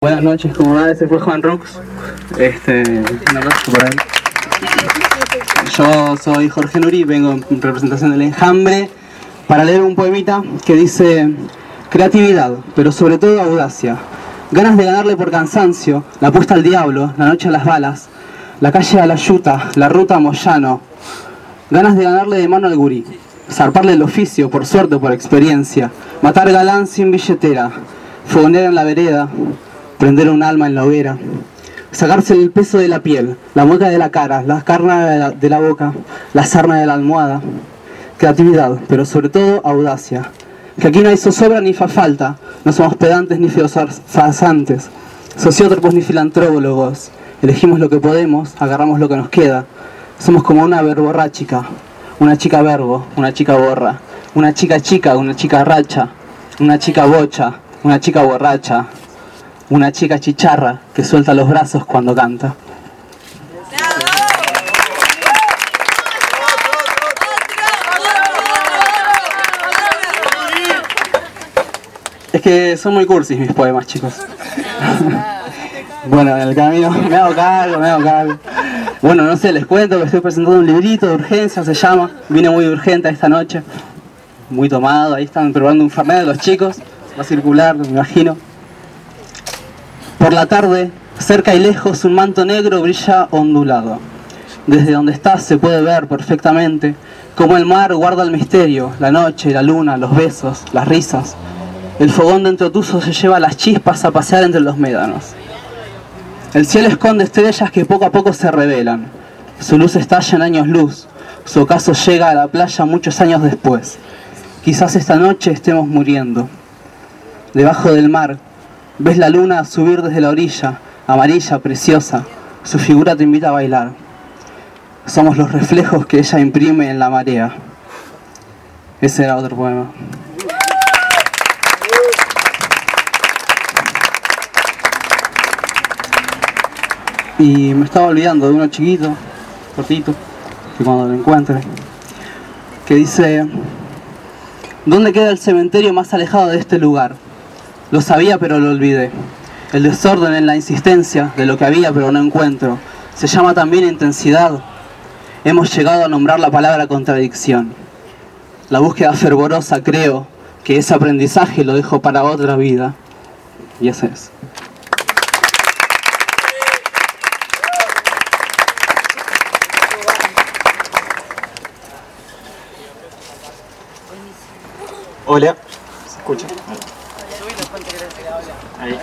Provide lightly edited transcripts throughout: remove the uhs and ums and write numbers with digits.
Buenas noches, ¿cómo va? Ese fue Juan Rux. Un abrazo para él. Yo soy Jorge Nuri, vengo en representación del Enjambre para leer un poemita que dice: creatividad, pero sobre todo audacia. Ganas de ganarle por cansancio, la apuesta al diablo, la noche a las balas, la calle a la yuta, la ruta a Moyano. Ganas de ganarle de mano al gurí, zarparle el oficio, por suerte o por experiencia, matar galán sin billetera, fogonera en la vereda, prender un alma en la hoguera, sacarse el peso de la piel, la mueca de la cara, la carne de la boca, la sarna de la almohada. Creatividad, pero sobre todo audacia. Que aquí no hay zozobra ni falta, no somos pedantes ni feos farsantes, sociótropos ni filantrólogos. Elegimos lo que podemos, agarramos lo que nos queda. Somos como una verborráchica, una chica verbo, una chica borra, una chica chica, una chica racha, una chica bocha, una chica borracha, una chica chicharra que suelta los brazos cuando canta. Es que son muy cursis mis poemas, chicos. Bueno, en el camino me hago cargo. Bueno, no sé, les cuento que estoy presentando un librito de urgencia, se llama. Vine muy urgente esta noche, muy tomado. Ahí están probando un fernet de los chicos. Va a circular, me imagino. Por la tarde, cerca y lejos, un manto negro brilla ondulado. Desde donde estás se puede ver perfectamente cómo el mar guarda el misterio, la noche, la luna, los besos, las risas. El fogón de Entrotuso se lleva las chispas a pasear entre los médanos. El cielo esconde estrellas que poco a poco se revelan. Su luz estalla en años luz. Su ocaso llega a la playa muchos años después. Quizás esta noche estemos muriendo. Debajo del mar, ves la luna subir desde la orilla, amarilla, preciosa. Su figura te invita a bailar. Somos los reflejos que ella imprime en la marea. Ese era otro poema. Y me estaba olvidando de uno chiquito, cortito, que cuando lo encuentre, que dice: ¿dónde queda el cementerio más alejado de este lugar? Lo sabía pero lo olvidé. El desorden en la insistencia de lo que había pero no encuentro. Se llama también intensidad. Hemos llegado a nombrar la palabra contradicción. La búsqueda fervorosa, creo que ese aprendizaje lo dejo para otra vida. Y ese es. Hola, ¿se escucha? Ahí.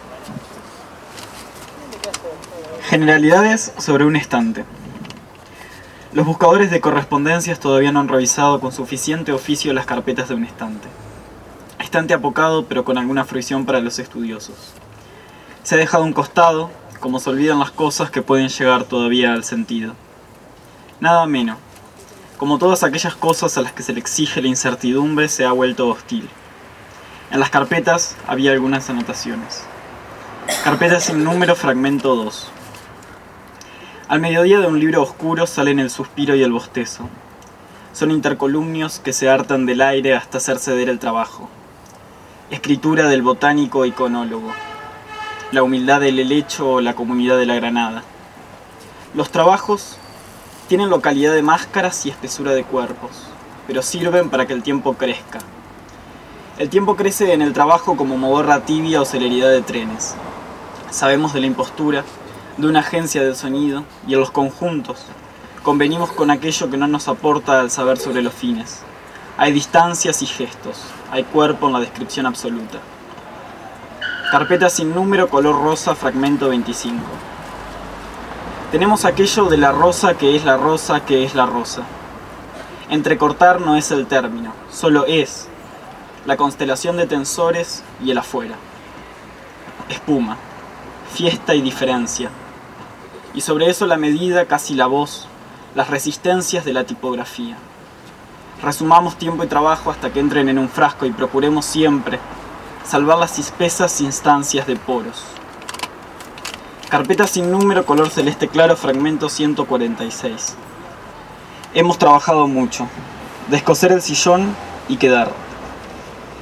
Generalidades sobre un estante. Los buscadores de correspondencias todavía no han revisado con suficiente oficio las carpetas de un estante. Estante apocado, pero con alguna fruición para los estudiosos. Se ha dejado a un costado, como se olvidan las cosas que pueden llegar todavía al sentido. Nada menos. Como todas aquellas cosas a las que se le exige la incertidumbre, se ha vuelto hostil. En las carpetas había algunas anotaciones. Carpeta sin número, fragmento 2. Al mediodía de un libro oscuro salen el suspiro y el bostezo. Son intercolumnios que se hartan del aire hasta hacer ceder el trabajo. Escritura del botánico iconólogo. La humildad del helecho o la comunidad de la granada. Los trabajos tienen localidad de máscaras y espesura de cuerpos, pero sirven para que el tiempo crezca. El tiempo crece en el trabajo como modorra tibia o celeridad de trenes. Sabemos de la impostura, de una agencia del sonido, y en los conjuntos convenimos con aquello que no nos aporta al saber sobre los fines. Hay distancias y gestos, hay cuerpo en la descripción absoluta. Carpeta sin número, color rosa, fragmento 25. Tenemos aquello de la rosa que es la rosa que es la rosa. Entrecortar no es el término, solo es la constelación de tensores y el afuera. Espuma, fiesta y diferencia. Y sobre eso la medida, casi la voz, las resistencias de la tipografía. Resumamos tiempo y trabajo hasta que entren en un frasco y procuremos siempre salvar las espesas instancias de poros. Carpeta sin número, color celeste claro, fragmento 146. Hemos trabajado mucho. Descoser el sillón y quedar.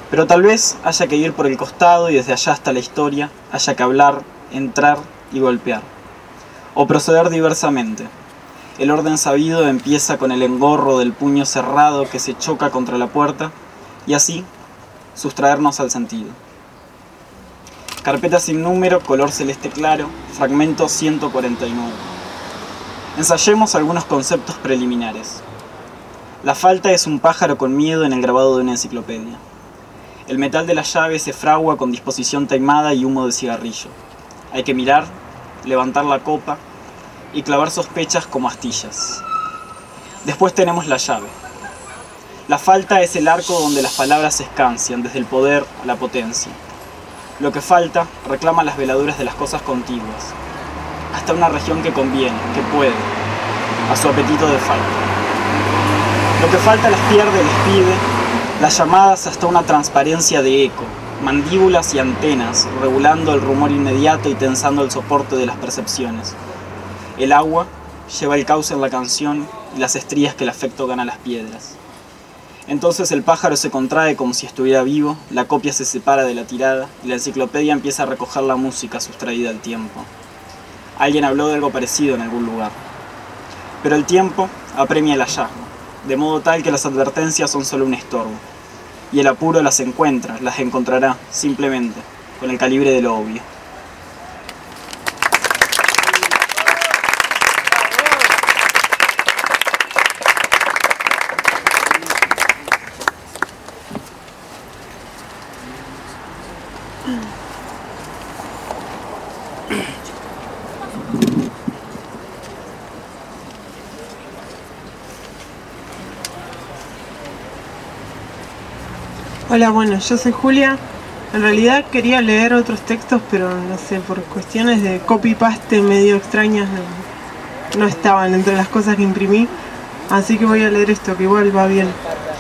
Pero tal vez haya que ir por el costado y desde allá hasta la historia haya que hablar, entrar y golpear. O proceder diversamente. El orden sabido empieza con el engorro del puño cerrado que se choca contra la puerta y así sustraernos al sentido. Carpeta sin número, color celeste claro, fragmento 149. Ensayemos algunos conceptos preliminares. La falta es un pájaro con miedo en el grabado de una enciclopedia. El metal de la llave se fragua con disposición taimada y humo de cigarrillo. Hay que mirar, levantar la copa y clavar sospechas como astillas. Después tenemos la llave. La falta es el arco donde las palabras se escancian, desde el poder a la potencia. Lo que falta reclama las veladuras de las cosas contiguas, hasta una región que conviene, que puede, a su apetito de falta. Lo que falta las pierde, les pide, las llamadas hasta una transparencia de eco, mandíbulas y antenas, regulando el rumor inmediato y tensando el soporte de las percepciones. El agua lleva el cauce en la canción y las estrías que el afecto gana a las piedras. Entonces el pájaro se contrae como si estuviera vivo, la copia se separa de la tirada y la enciclopedia empieza a recoger la música sustraída al tiempo. Alguien habló de algo parecido en algún lugar. Pero el tiempo apremia el hallazgo, de modo tal que las advertencias son solo un estorbo. Y el apuro las encuentra, las encontrará, simplemente, con el calibre de lo obvio. Hola, bueno, yo soy Julia. En realidad quería leer otros textos, pero no sé, por cuestiones de copy-paste medio extrañas no estaban entre las cosas que imprimí. Así que voy a leer esto, que igual va bien.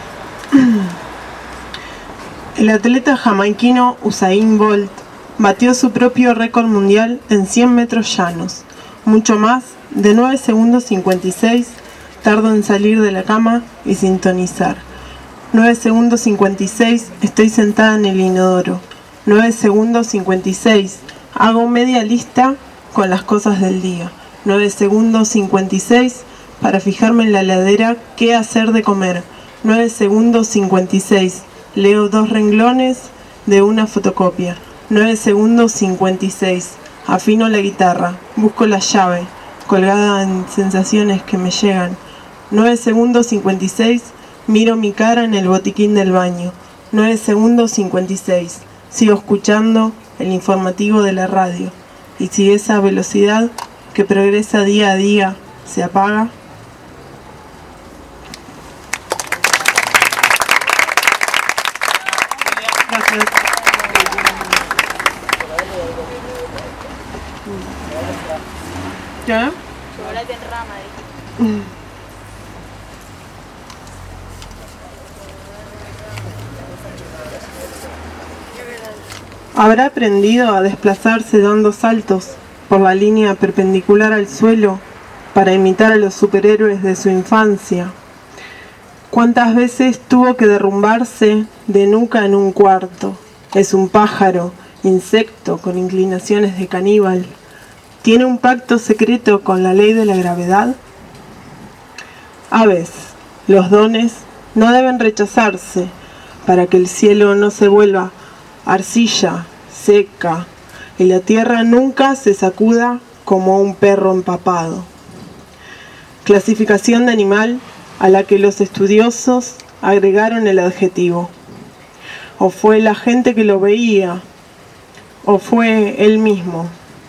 El atleta jamaiquino Usain Bolt batió su propio récord mundial en 100 metros llanos. Mucho más, de 9 segundos 56, tardo en salir de la cama y sintonizar. 9 segundos 56, estoy sentada en el inodoro. 9 segundos 56, hago media lista con las cosas del día. 9 segundos 56, para fijarme en la heladera qué hacer de comer. 9 segundos 56, leo 2 renglones de una fotocopia. 9 segundos 56, afino la guitarra, busco la llave, colgada en sensaciones que me llegan. 9 segundos 56, miro mi cara en el botiquín del baño. 9 segundos 56. Sigo escuchando el informativo de la radio. Y si esa velocidad que progresa día a día se apaga. Gracias. ¿Ya? Chocolate en rama. ¿Habrá aprendido a desplazarse dando saltos por la línea perpendicular al suelo para imitar a los superhéroes de su infancia? ¿Cuántas veces tuvo que derrumbarse de nuca en un cuarto? Es un pájaro, insecto con inclinaciones de caníbal. ¿Tiene un pacto secreto con la ley de la gravedad? Aves, los dones no deben rechazarse para que el cielo no se vuelva arcilla seca y la tierra nunca se sacuda como un perro empapado. Clasificación de animal a la que los estudiosos agregaron el adjetivo. O fue la gente que lo veía, o fue él mismo.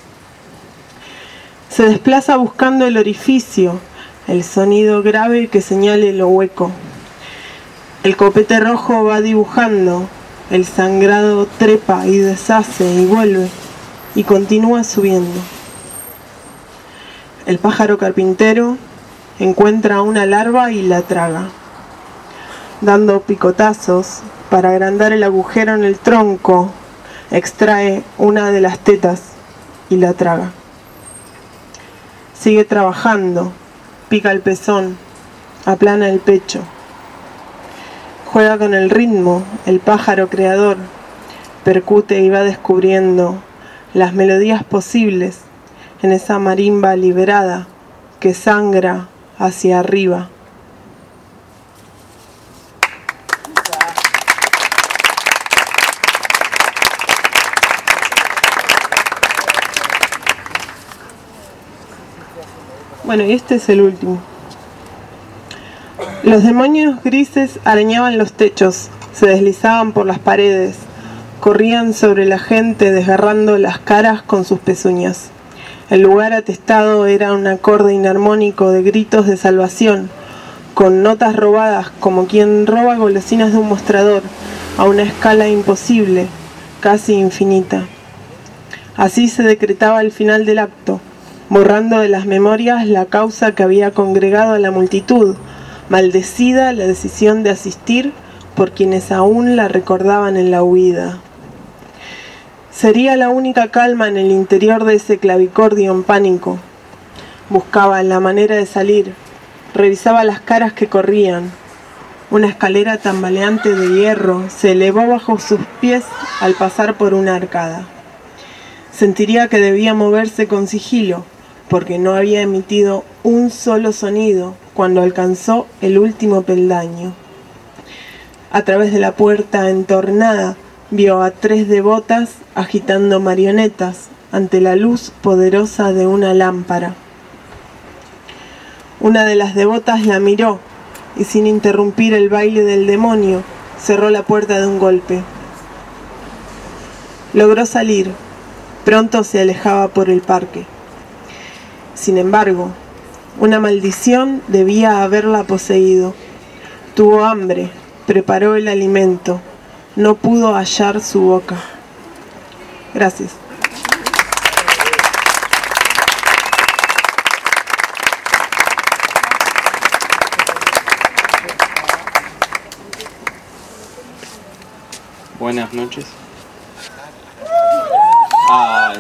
Se desplaza buscando el orificio, el sonido grave que señale lo hueco. El copete rojo va dibujando. El sangrado trepa y deshace y vuelve y continúa subiendo. El pájaro carpintero encuentra una larva y la traga, dando picotazos para agrandar el agujero en el tronco. Extrae una de las tetas y la traga. Sigue trabajando, pica el pezón, aplana el pecho. Juega con el ritmo, el pájaro creador, percute y va descubriendo las melodías posibles en esa marimba liberada que sangra hacia arriba. Bueno, y este es el último. Los demonios grises arañaban los techos, se deslizaban por las paredes, corrían sobre la gente desgarrando las caras con sus pezuñas. El lugar atestado era un acorde inarmónico de gritos de salvación, con notas robadas como quien roba golosinas de un mostrador, a una escala imposible, casi infinita. Así se decretaba el final del acto, borrando de las memorias la causa que había congregado a la multitud, maldecida la decisión de asistir por quienes aún la recordaban en la huida. Sería la única calma en el interior de ese clavicordio en pánico. Buscaba la manera de salir, revisaba las caras que corrían. Una escalera tambaleante de hierro se elevó bajo sus pies al pasar por una arcada. Sentiría que debía moverse con sigilo, porque no había emitido un solo sonido cuando alcanzó el último peldaño. A través de la puerta entornada, vio a 3 devotas agitando marionetas ante la luz poderosa de una lámpara. Una de las devotas la miró y, sin interrumpir el baile del demonio, cerró la puerta de un golpe. Logró salir. Pronto se alejaba por el parque. Sin embargo, una maldición debía haberla poseído. Tuvo hambre, preparó el alimento, no pudo hallar su boca. Gracias. Buenas noches. Ay.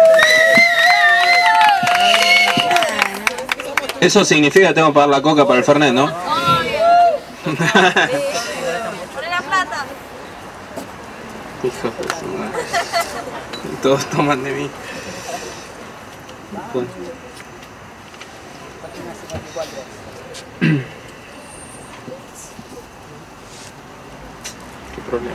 Eso significa que tengo que pagar la coca para el Fernet, ¿no? Poné la plata. Hijo de su madre. Todos toman de mí. Bueno. Qué problema.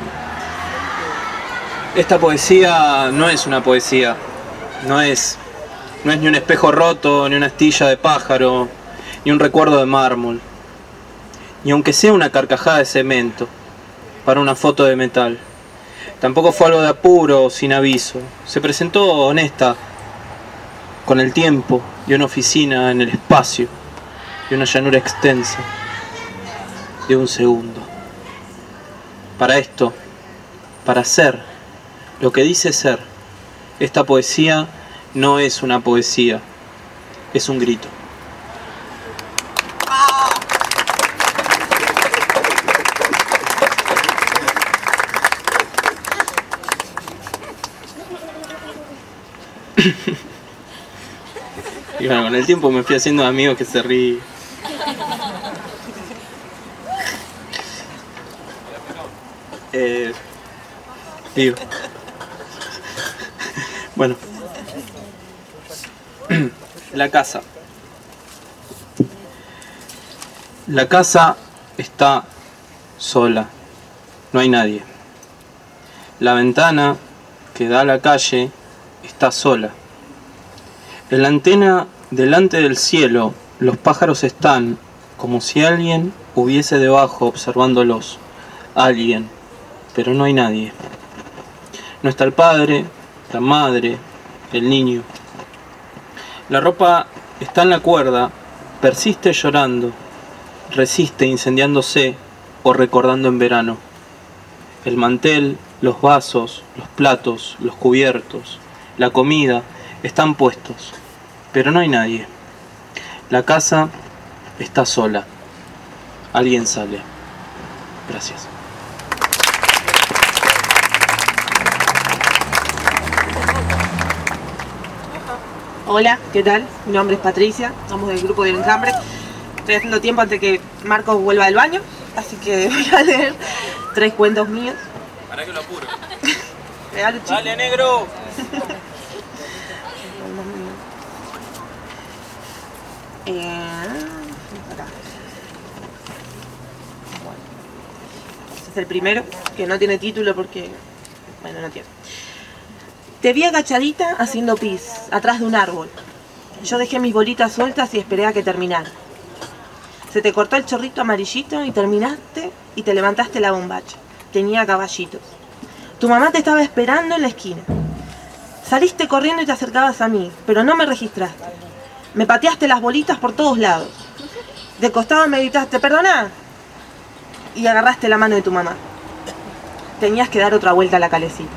Esta poesía no es una poesía. No es ni un espejo roto, ni una astilla de pájaro, ni un recuerdo de mármol. Ni aunque sea una carcajada de cemento para una foto de metal. Tampoco fue algo de apuro, sin aviso. Se presentó honesta, con el tiempo y una oficina en el espacio y una llanura extensa de un segundo. Para esto, para ser lo que dice ser, esta poesía no es una poesía, es un grito. Y bueno, con el tiempo me fui haciendo amigos que se ríen. Digo. Bueno. La casa. La casa está sola. No hay nadie. La ventana que da a la calle está sola. En la antena delante del cielo, los pájaros están como si alguien hubiese debajo observándolos. Alguien, pero no hay nadie. No está el padre, la madre, el niño. La ropa está en la cuerda, persiste llorando, resiste incendiándose o recordando en verano. El mantel, los vasos, los platos, los cubiertos, la comida están puestos, pero no hay nadie. La casa está sola. Alguien sale. Gracias. Hola, ¿qué tal? Mi nombre es Patricia, somos del grupo del Enjambre. Estoy haciendo tiempo antes que Marcos vuelva del baño. así que voy a leer 3 cuentos míos. Para que lo apuro. Regalo, chico. Dale, negro. Acá. Bueno. Este es el primero, que no tiene título porque... Bueno, no tiene. Te vi agachadita haciendo pis, atrás de un árbol. Yo dejé mis bolitas sueltas y esperé a que terminara. Se te cortó el chorrito amarillito y terminaste y te levantaste la bombacha. Tenía caballitos. Tu mamá te estaba esperando en la esquina. Saliste corriendo y te acercabas a mí, pero no me registraste. Me pateaste las bolitas por todos lados. De costado me gritaste, ¿perdona? Y agarraste la mano de tu mamá. Tenías que dar otra vuelta a la calecita.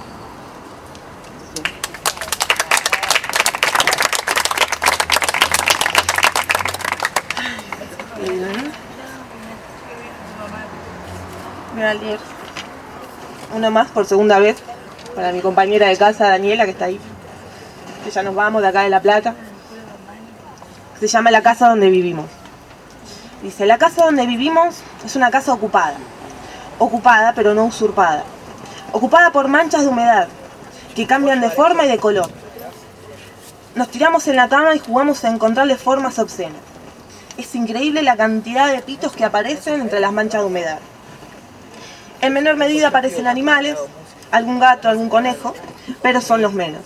Voy a leer uno más por segunda vez para mi compañera de casa, Daniela, que está ahí. Que ya nos vamos de acá de La Plata. Se llama La casa donde vivimos. Dice, la casa donde vivimos es una casa ocupada. Ocupada, pero no usurpada. Ocupada por manchas de humedad, que cambian de forma y de color. Nos tiramos en la cama y jugamos a encontrarle formas obscenas. Es increíble la cantidad de pitos que aparecen entre las manchas de humedad. En menor medida aparecen animales, algún gato, algún conejo, pero son los menos.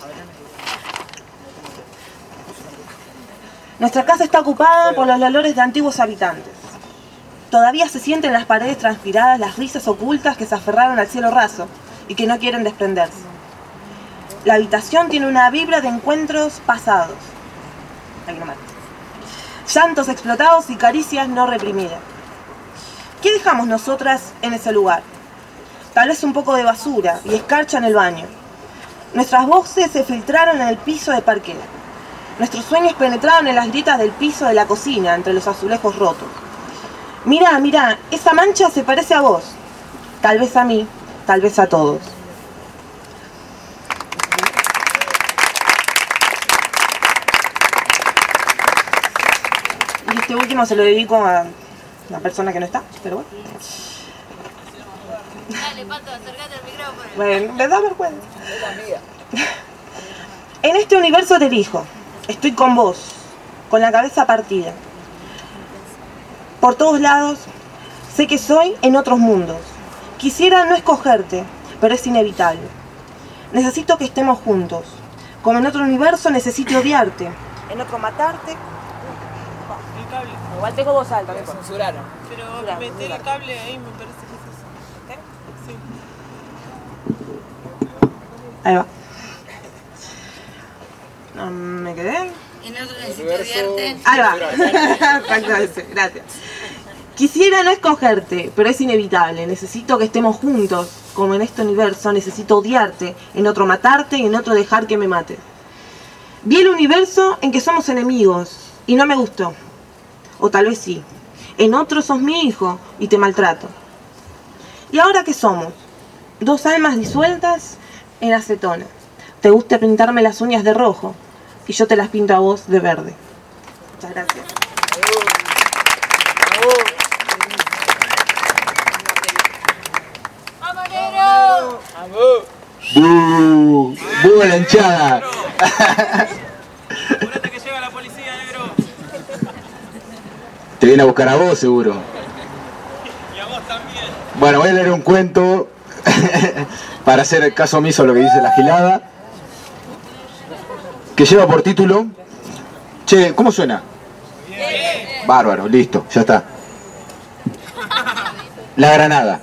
Nuestra casa está ocupada por los olores de antiguos habitantes. Todavía se sienten en las paredes transpiradas las risas ocultas que se aferraron al cielo raso y que no quieren desprenderse. La habitación tiene una vibra de encuentros pasados. Ahí nomás. Llantos explotados y caricias no reprimidas. ¿Qué dejamos nosotras en ese lugar? Tal vez un poco de basura y escarcha en el baño. Nuestras voces se filtraron en el piso de parquet. Nuestros sueños penetraron en las grietas del piso de la cocina, entre los azulejos rotos. Mirá, mirá, esa mancha se parece a vos. Tal vez a mí, tal vez a todos. Y este último se lo dedico a una persona que no está, pero bueno. Dale, Pato, acércate al micrófono. Bueno, me da vergüenza. En este universo te elijo. Estoy con vos, con la cabeza partida. Por todos lados, sé que soy en otros mundos. Quisiera no escogerte, pero es inevitable. Necesito que estemos juntos. Como en otro universo necesito odiarte. En otro matarte. El cable. Igual tengo voz alta, Pero meter el cable ahí me parece que es eso. Sí. Ahí va. No me quedé. En otro necesito odiarte. Ahí va. Exactamente, gracias. Quisiera no escogerte, pero es inevitable. Necesito que estemos juntos. Como en este universo, necesito odiarte. En otro matarte y en otro dejar que me mate. Vi el universo en que somos enemigos y no me gustó. O tal vez sí. En otro sos mi hijo y te maltrato. ¿Y ahora qué somos? Dos almas disueltas en acetona. Te gusta pintarme las uñas de rojo y yo te las pinto a vos de verde. Muchas gracias. ¡Vamos, negro! ¡Bú la hinchada! Apurate que llega la policía, negro. Te viene a buscar a vos, seguro. Y a vos también. Bueno, voy a leer un cuento para hacer caso omiso a lo que dice la gilada, que lleva por título... Che, ¿cómo suena? Bien. Bárbaro, listo, ya está. La Granada.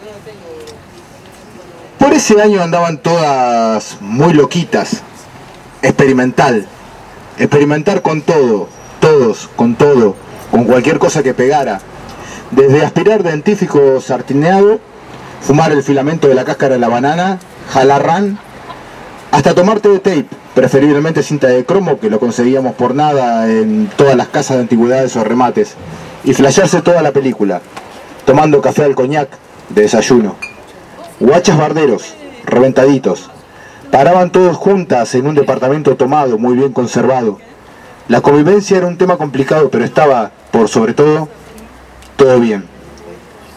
Por ese año andaban todas muy loquitas. Experimental. Experimentar con todo. Todos, con todo. Con cualquier cosa que pegara. Desde aspirar dentífrico sartineado, fumar el filamento de la cáscara de la banana, jalar ran, hasta tomarte de tape, preferiblemente cinta de cromo, que lo conseguíamos por nada en todas las casas de antigüedades o remates, y flashearse toda la película, tomando café al coñac de desayuno. Guachas barderos, reventaditos, paraban todos juntas en un departamento tomado, muy bien conservado. La convivencia era un tema complicado, pero estaba, por sobre todo bien.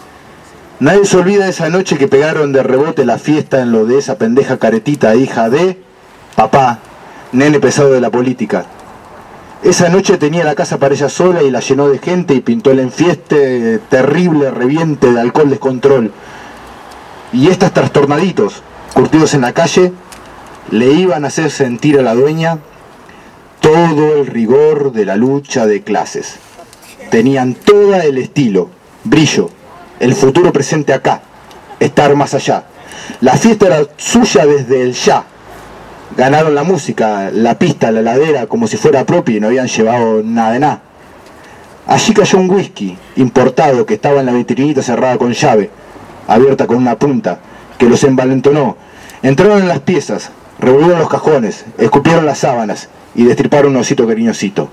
Nadie se olvida de esa noche que pegaron de rebote la fiesta en lo de esa pendeja caretita, hija de papá, nene pesado de la política. Esa noche tenía la casa para ella sola y la llenó de gente y pintó el enfieste terrible, reviente de alcohol descontrol. Y estas trastornaditos, curtidos en la calle, le iban a hacer sentir a la dueña todo el rigor de la lucha de clases. Tenían todo el estilo, brillo, el futuro presente acá, estar más allá. La fiesta era suya desde el ya. Ganaron la música, la pista, la heladera, como si fuera propia y no habían llevado nada de nada. Allí cayó un whisky importado que estaba en la vitrinita cerrada con llave, abierta con una punta, que los envalentonó. Entraron en las piezas, revolvieron los cajones, escupieron las sábanas y destriparon un osito cariñosito.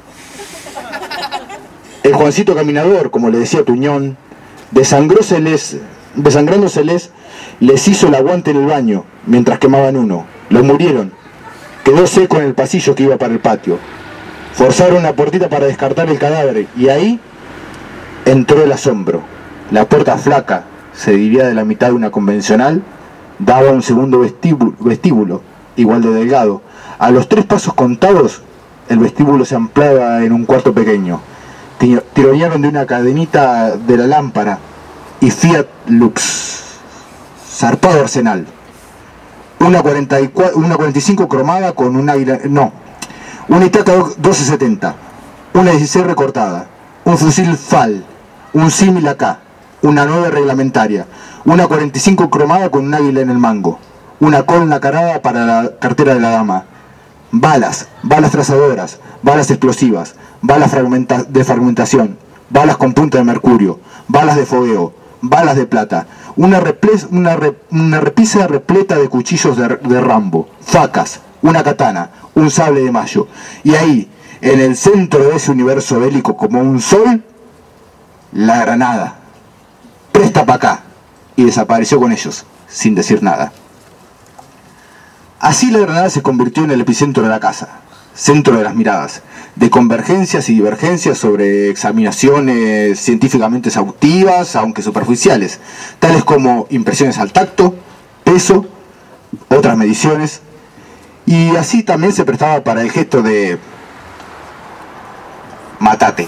El Juancito Caminador, como le decía Tuñón, desangrándoseles, les hizo el aguante en el baño, mientras quemaban uno. Los murieron. Quedó seco en el pasillo que iba para el patio. Forzaron una puertita para descartar el cadáver, y ahí entró el asombro. La puerta flaca, se dividía de la mitad de una convencional, daba un segundo vestíbulo, igual de delgado. A los 3 pasos contados, el vestíbulo se ampliaba en un cuarto pequeño. Tironearon de una cadenita de la lámpara y Fiat Lux. Zarpado arsenal. Una 45 cromada con un águila... No. Una Itaca 1270. Una 16 recortada. Un fusil FAL. Un símil AK. Una 9 reglamentaria. Una 45 cromada con un águila en el mango. Una col nacarada para la cartera de la dama. Balas trazadoras, balas explosivas, balas de fragmentación, balas con punta de mercurio, balas de fogueo, balas de plata, una repisa repleta de cuchillos de Rambo, facas, una katana, un sable de mayo. Y ahí, en el centro de ese universo bélico como un sol, la granada. Presta pa' acá. Y desapareció con ellos, sin decir nada. Así la granada se convirtió en el epicentro de la casa, centro de las miradas, de convergencias y divergencias sobre examinaciones científicamente exhaustivas, aunque superficiales, tales como impresiones al tacto, peso, otras mediciones, y así también se prestaba para el gesto de matate.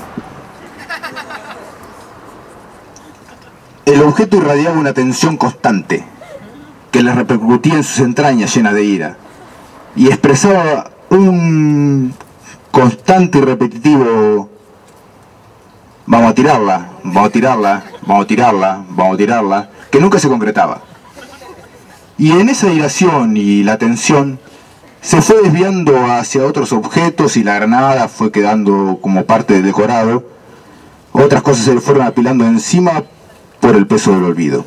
El objeto irradiaba una tensión constante, que le repercutía en sus entrañas llenas de ira, y expresaba un constante y repetitivo vamos a tirarla, vamos a tirarla, vamos a tirarla, vamos a tirarla, que nunca se concretaba. Y en esa iración y la tensión se fue desviando hacia otros objetos y la granada fue quedando como parte del decorado. Otras cosas se le fueron apilando encima por el peso del olvido.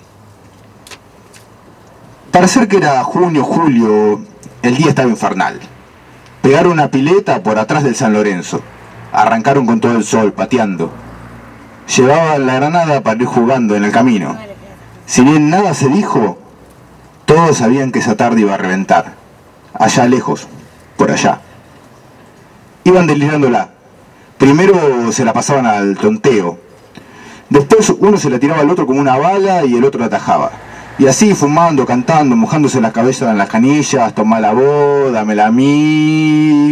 Para ser que era junio, julio, el día estaba infernal. Pegaron una pileta por atrás del San Lorenzo. Arrancaron con todo el sol, pateando. Llevaban la granada para ir jugando en el camino. Si bien nada se dijo, todos sabían que esa tarde iba a reventar. Allá lejos, por allá. Iban delirándola. Primero se la pasaban al tonteo. Después uno se la tiraba al otro como una bala y el otro la atajaba. Y así fumando, cantando, mojándose las cabezas en las canillas, tomá vos, dámela a mí,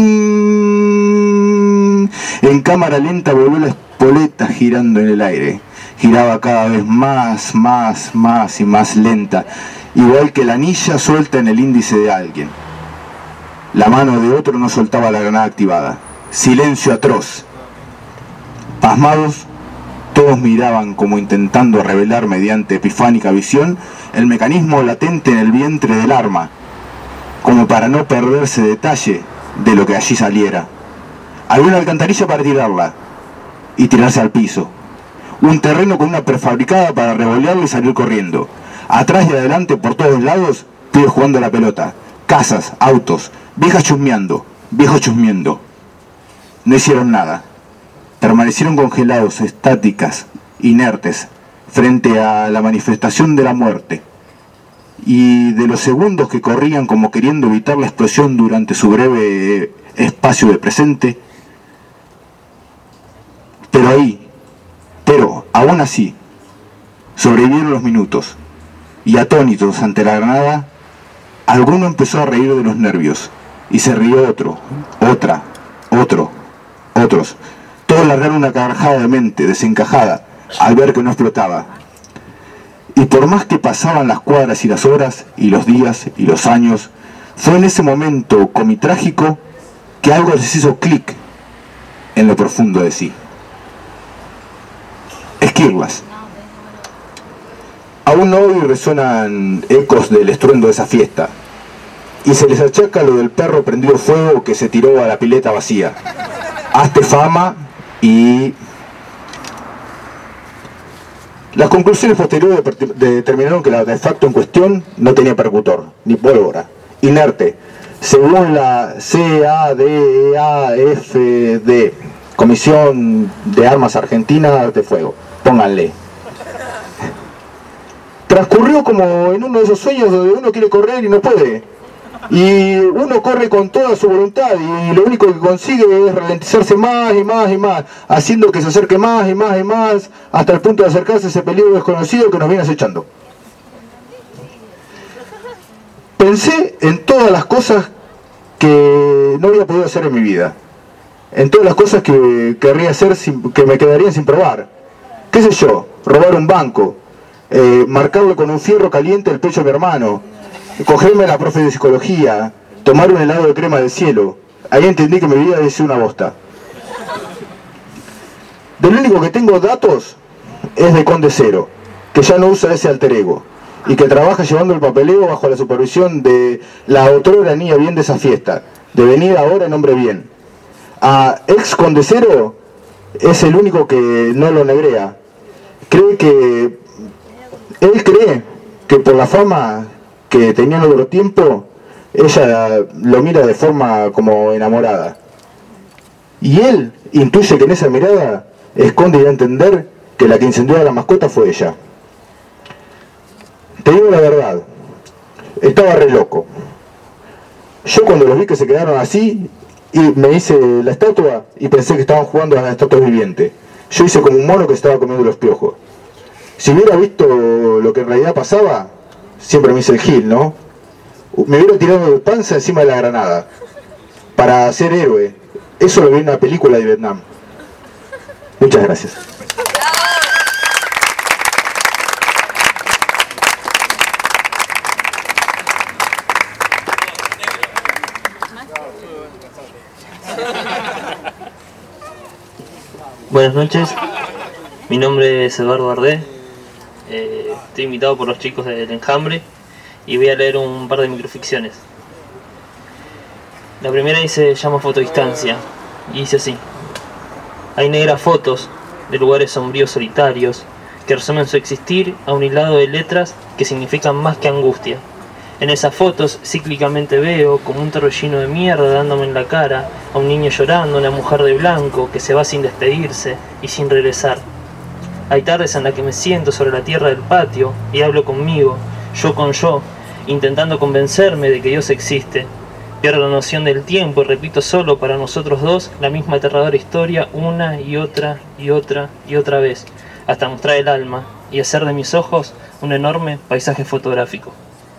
¡cling! En cámara lenta volvió la espoleta girando en el aire. Giraba cada vez más y más lenta, igual que la anilla suelta en el índice de alguien. La mano de otro no soltaba la granada activada. Silencio atroz. Pasmados, todos miraban como intentando revelar mediante epifánica visión el mecanismo latente en el vientre del arma, como para no perderse detalle de lo que allí saliera. Había una alcantarilla para tirarla y tirarse al piso. Un terreno con una prefabricada para revolearla y salir corriendo. Atrás y adelante por todos lados, pibes jugando a la pelota. Casas, autos, viejas chusmeando, viejos chusmeando. No hicieron nada. Permanecieron congelados, estáticas, inertes, frente a la manifestación de la muerte, y de los segundos que corrían como queriendo evitar la explosión durante su breve espacio de presente. Pero aún así, Sobrevivieron los minutos, y atónitos ante la granada, alguno empezó a reír de los nervios, y se rió otro, otra, otro, otros. Todos largaron una carcajada de mente, desencajada, al ver que no explotaba. Y por más que pasaban las cuadras y las horas, y los días y los años, fue en ese momento comitrágico que algo les hizo clic en lo profundo de sí. Esquirlas. Aún hoy resuenan ecos del estruendo de esa fiesta, y se les achaca lo del perro prendido fuego que se tiró a la pileta vacía. Hazte fama y... Las conclusiones posteriores determinaron que el artefacto en cuestión no tenía percutor, ni pólvora, inerte, según la CADAFD, Comisión de Armas Argentina de Fuego. Pónganle. Transcurrió como en uno de esos sueños donde uno quiere correr y no puede. Y uno corre con toda su voluntad y lo único que consigue es ralentizarse más y más y más, haciendo que se acerque más y más y más, hasta el punto de acercarse a ese peligro desconocido que nos viene acechando. Pensé en todas las cosas que no había podido hacer en mi vida, en todas las cosas que querría hacer que me quedarían sin probar. ¿Qué sé yo? Robar un banco, marcarle con un fierro caliente el pecho a mi hermano, cogerme a la profe de psicología, tomar un helado de crema del cielo. Ahí entendí que mi vida es una bosta. Del único que tengo datos es de Conde Cero, que ya no usa ese alter ego y que trabaja llevando el papeleo bajo la supervisión de la otrora niña bien de esa fiesta, de venir ahora en hombre bien. A ex Conde Cero es el único que no lo negrea. Él cree que por la fama que tenía en otro tiempo, ella lo mira de forma como enamorada. Y él intuye que en esa mirada esconde y da a entender que la que incendió a la mascota fue ella. Te digo la verdad, estaba re loco. Yo cuando los vi que se quedaron así, y me hice la estatua y pensé que estaban jugando a las estatuas vivientes. Yo hice como un mono que estaba comiendo los piojos. Si hubiera visto lo que en realidad pasaba, siempre me hice el gil, ¿no? Me hubiera tirado de panza encima de la granada para ser héroe. Eso lo vi en una película de Vietnam. Muchas gracias. Buenas noches, mi nombre es Eduardo Ardé, estoy invitado por los chicos del Enjambre y voy a leer un par de microficciones. La primera se llama Fotodistancia y dice así: hay negras fotos de lugares sombríos solitarios que resumen su existir a un hilado de letras que significan más que angustia. En esas fotos cíclicamente veo como un torbellino de mierda dándome en la cara, a un niño llorando, a una mujer de blanco que se va sin despedirse y sin regresar. Hay tardes en las que me siento sobre la tierra del patio y hablo conmigo, yo con yo, intentando convencerme de que Dios existe. Pierdo la noción del tiempo y repito solo para nosotros dos la misma aterradora historia una y otra y otra y otra vez, hasta mostrar el alma y hacer de mis ojos un enorme paisaje fotográfico.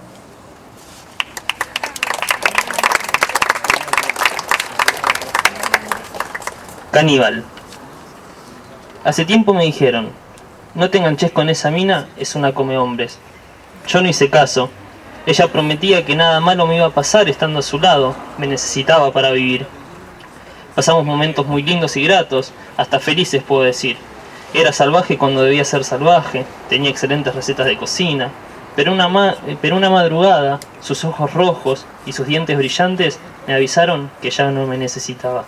Caníbal. Hace tiempo me dijeron, no te enganches con esa mina, es una come hombres. Yo no hice caso. Ella prometía que nada malo me iba a pasar estando a su lado, me necesitaba para vivir. Pasamos momentos muy lindos y gratos, hasta felices puedo decir. Era salvaje cuando debía ser salvaje, tenía excelentes recetas de cocina, pero una madrugada, sus ojos rojos y sus dientes brillantes me avisaron que ya no me necesitaba.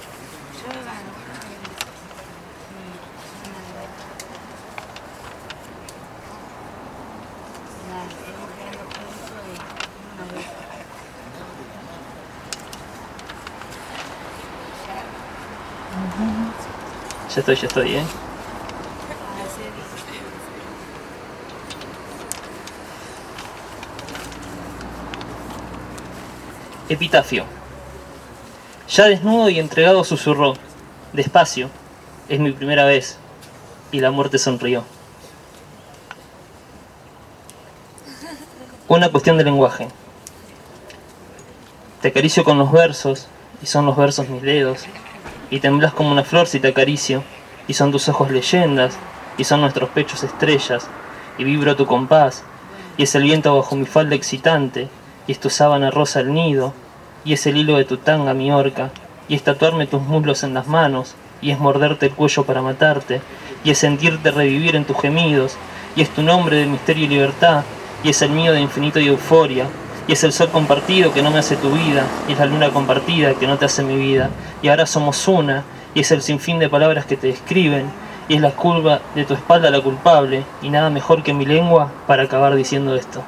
Ya estoy, Epitafio. Ya desnudo y entregado susurró, despacio, es mi primera vez, y la muerte sonrió. una cuestión de lenguaje. Te acaricio con los versos, y son los versos mis dedos, y temblas como una flor si te acaricio, y son tus ojos leyendas, y son nuestros pechos estrellas, y vibro tu compás, y es el viento bajo mi falda excitante, y es tu sábana rosa el nido, y es el hilo de tu tanga mi horca, y es tatuarme tus muslos en las manos, y es morderte el cuello para matarte, y es sentirte revivir en tus gemidos, y es tu nombre de misterio y libertad, y es el mío de infinito y euforia, y es el sol compartido que no me hace tu vida, y es la luna compartida que no te hace mi vida, y ahora somos una, y es el sinfín de palabras que te describen, y es la curva de tu espalda la culpable, y nada mejor que mi lengua para acabar diciendo esto.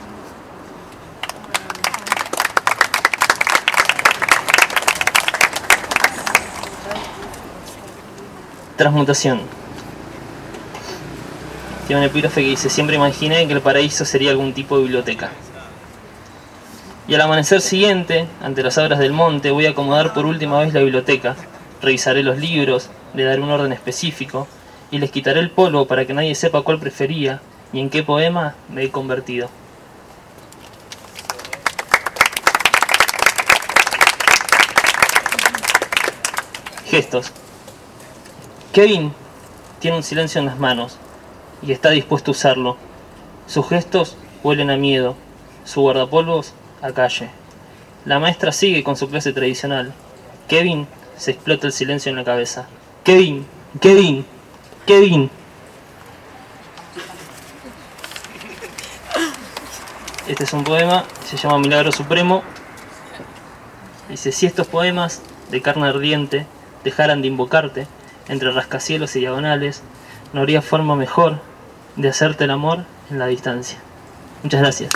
Transmutación. Tiene un epígrafe que dice: siempre imaginé que el paraíso sería algún tipo de biblioteca. Y al amanecer siguiente, ante las obras del monte, voy a acomodar por última vez la biblioteca. Revisaré los libros, le daré un orden específico, y les quitaré el polvo para que nadie sepa cuál prefería y en qué poema me he convertido. Gestos. Kevin tiene un silencio en las manos y está dispuesto a usarlo. Sus gestos huelen a miedo, su guardapolvos a calle. La maestra sigue con su clase tradicional. Kevin se explota el silencio en la cabeza. Kevin, Kevin, Kevin. Este es un poema, se llama Milagro Supremo. Dice: si estos poemas de carne ardiente dejaran de invocarte entre rascacielos y diagonales, no habría forma mejor de hacerte el amor en la distancia. Muchas gracias.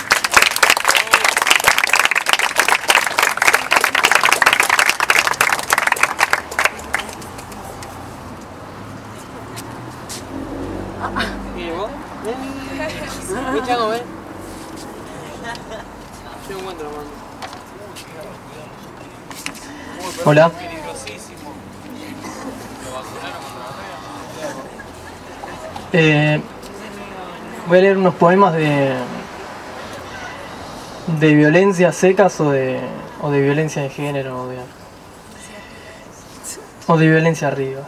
Hola. Voy a leer unos poemas de violencias secas o de violencia de género o de violencia arriba.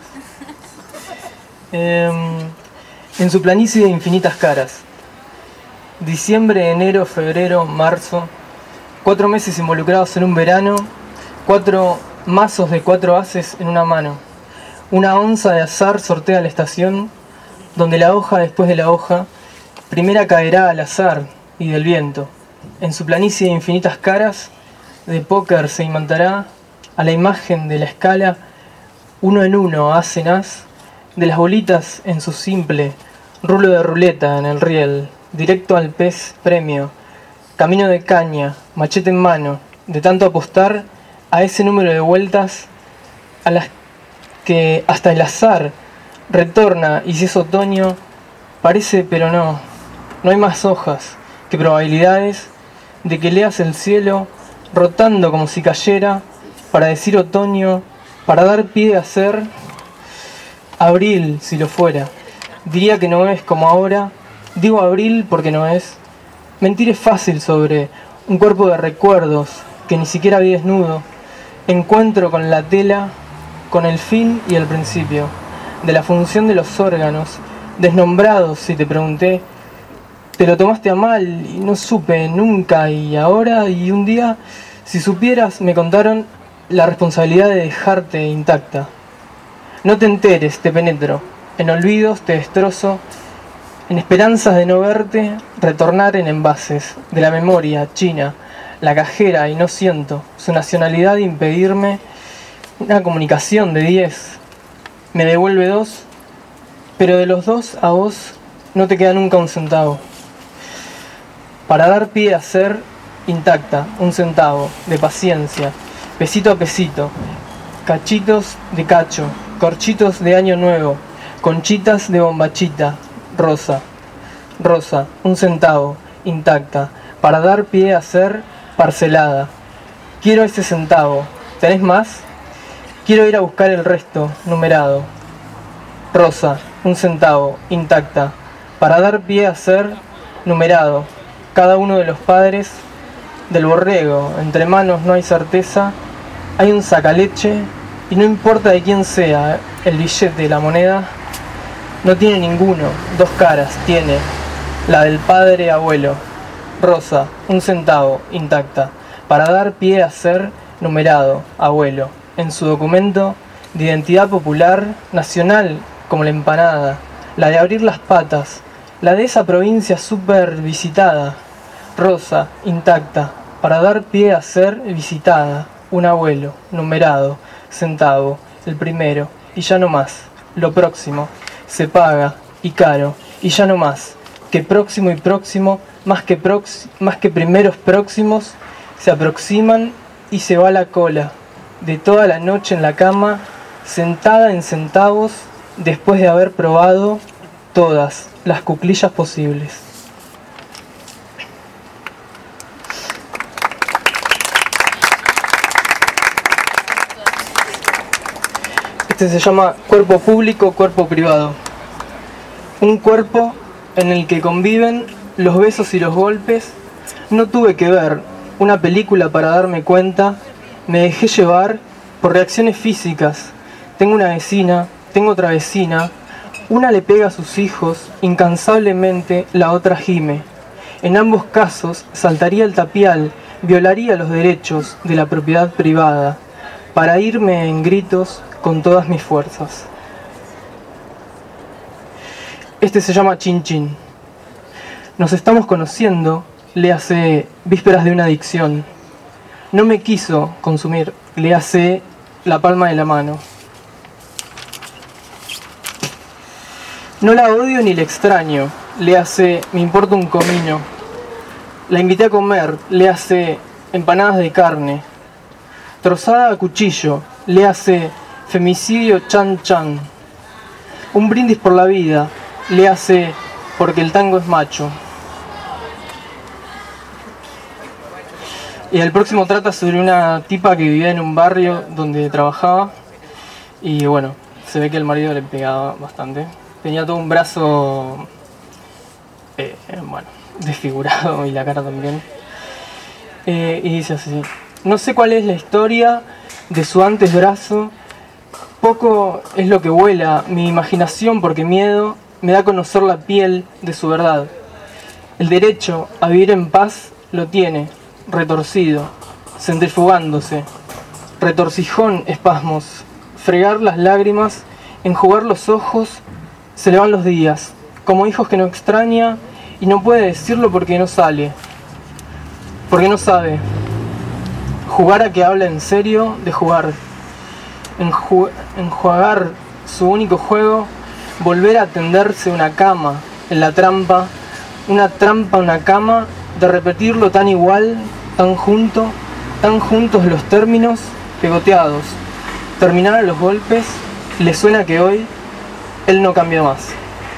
En su planicie de infinitas caras. Diciembre, enero, febrero, marzo. 4 meses involucrados en un verano. 4 mazos de 4 haces en una mano. Una onza de azar sortea la estación, donde la hoja después de la hoja primera caerá al azar y del viento. En su planicie de infinitas caras, de póker se imantará a la imagen de la escala, uno en uno, as en as, de las bolitas en su simple rulo de ruleta en el riel, directo al pez premio, camino de caña, machete en mano, de tanto apostar a ese número de vueltas a las que hasta el azar retorna, y si es otoño, parece pero no hay más hojas que probabilidades de que leas el cielo rotando como si cayera para decir otoño, para dar pie a ser abril si lo fuera. Diría que no es como ahora, digo abril porque no es. Mentir es fácil sobre un cuerpo de recuerdos que ni siquiera vi desnudo. Encuentro con la tela, con el fin y el principio de la función de los órganos, desnombrados si te pregunté, te lo tomaste a mal y no supe nunca, y ahora y un día, si supieras, me contaron la responsabilidad de dejarte intacta. No te enteres, te penetro, en olvidos te destrozo, en esperanzas de no verte, retornar en envases de la memoria china, la cajera, y no siento su nacionalidad impedirme una comunicación de 10. Me devuelve 2, pero de los 2 a vos no te queda nunca un centavo. Para dar pie a ser intacta, un centavo de paciencia, pesito a pesito, cachitos de cacho, corchitos de año nuevo, conchitas de bombachita, rosa, rosa, un centavo, intacta, para dar pie a ser parcelada. Quiero ese centavo, ¿tenés más? Quiero ir a buscar el resto, numerado. Rosa, un centavo, intacta, para dar pie a ser numerado. cada uno de los padres del borrego. Entre manos no hay certeza, hay un sacaleche y no importa de quién sea el billete, la moneda, no tiene ninguno, dos caras tiene, la del padre abuelo, rosa, 1 centavo, intacta, para dar pie a ser numerado, abuelo, en su documento de identidad popular, nacional como la empanada, la de abrir las patas, la de esa provincia súper visitada, rosa, intacta, para dar pie a ser visitada, un abuelo, numerado, centavo, el primero, y ya no más, lo próximo, se paga, y caro, y ya no más, que próximo y próximo, más que primeros próximos, se aproximan y se va la cola, de toda la noche en la cama, sentada en centavos, después de haber probado todas las cuclillas posibles. Este se llama Cuerpo Público, Cuerpo Privado. Un cuerpo en el que conviven los besos y los golpes. No tuve que ver una película para darme cuenta. Me dejé llevar por reacciones físicas. Tengo una vecina, tengo otra vecina. Una le pega a sus hijos incansablemente, la otra gime. En ambos casos saltaría el tapial, violaría los derechos de la propiedad privada, para irme en gritos con todas mis fuerzas. Este se llama Chin Chin. Nos estamos conociendo, le hace vísperas de una adicción. No me quiso consumir, le hace la palma de la mano. No la odio ni la extraño, le hace me importa un comino. La invité a comer, le hace empanadas de carne. Trozada a cuchillo, le hace femicidio chan chan. Un brindis por la vida, le hace porque el tango es macho. Y el próximo trata sobre una tipa que vivía en un barrio donde trabajaba. Y bueno, se ve que el marido le pegaba bastante. Tenía todo un brazo desfigurado y la cara también. Y dice así: no sé cuál es la historia de su antebrazo, poco es lo que vuela mi imaginación porque miedo me da a conocer la piel de su verdad. El derecho a vivir en paz lo tiene, retorcido, centrifugándose, retorcijón, espasmos, fregar las lágrimas, enjugar los ojos, se le van los días, como hijos que no extraña y no puede decirlo porque no sale, porque no sabe. Jugar a que habla en serio de jugar, enjuagar su único juego, volver a tenderse una cama en la trampa, una cama, de repetirlo tan igual, tan juntos los términos, pegoteados, terminar a los golpes, le suena que hoy él no cambió más.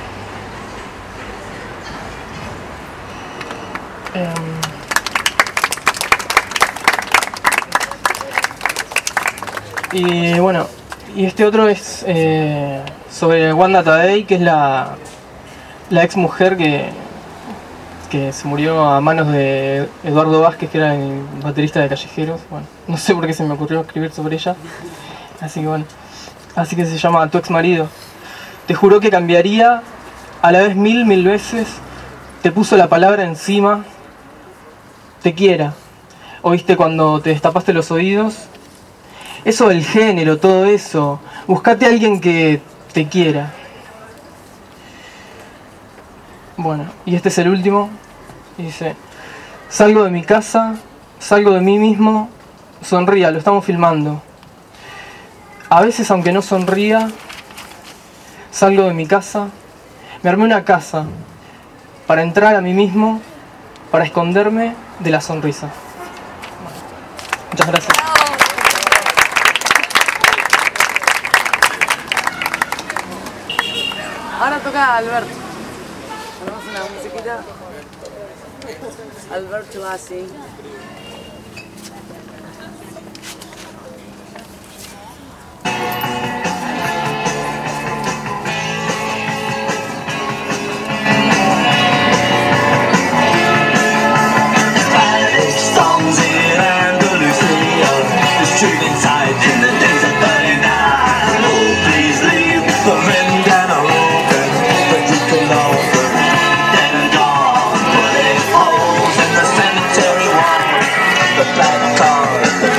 Y bueno, y este otro es sobre Wanda Tadei, que es la ex mujer que se murió a manos de Eduardo Vázquez, que era el baterista de Callejeros. Bueno, no sé por qué se me ocurrió escribir sobre ella. Así que bueno, así que se llama Tu ex marido. Te juró que cambiaría, a la vez mil veces, te puso la palabra encima, te quiera. ¿Oíste cuando te destapaste los oídos? Eso del género, todo eso. Buscate a alguien que te quiera. Bueno, y este es el último. Y dice: salgo de mi casa, salgo de mí mismo, sonría, lo estamos filmando. A veces, aunque no sonría, salgo de mi casa, me armé una casa para entrar a mí mismo, para esconderme de la sonrisa. Muchas gracias. Ahora toca Alberto. Ponemos una musiquita. Alberto así.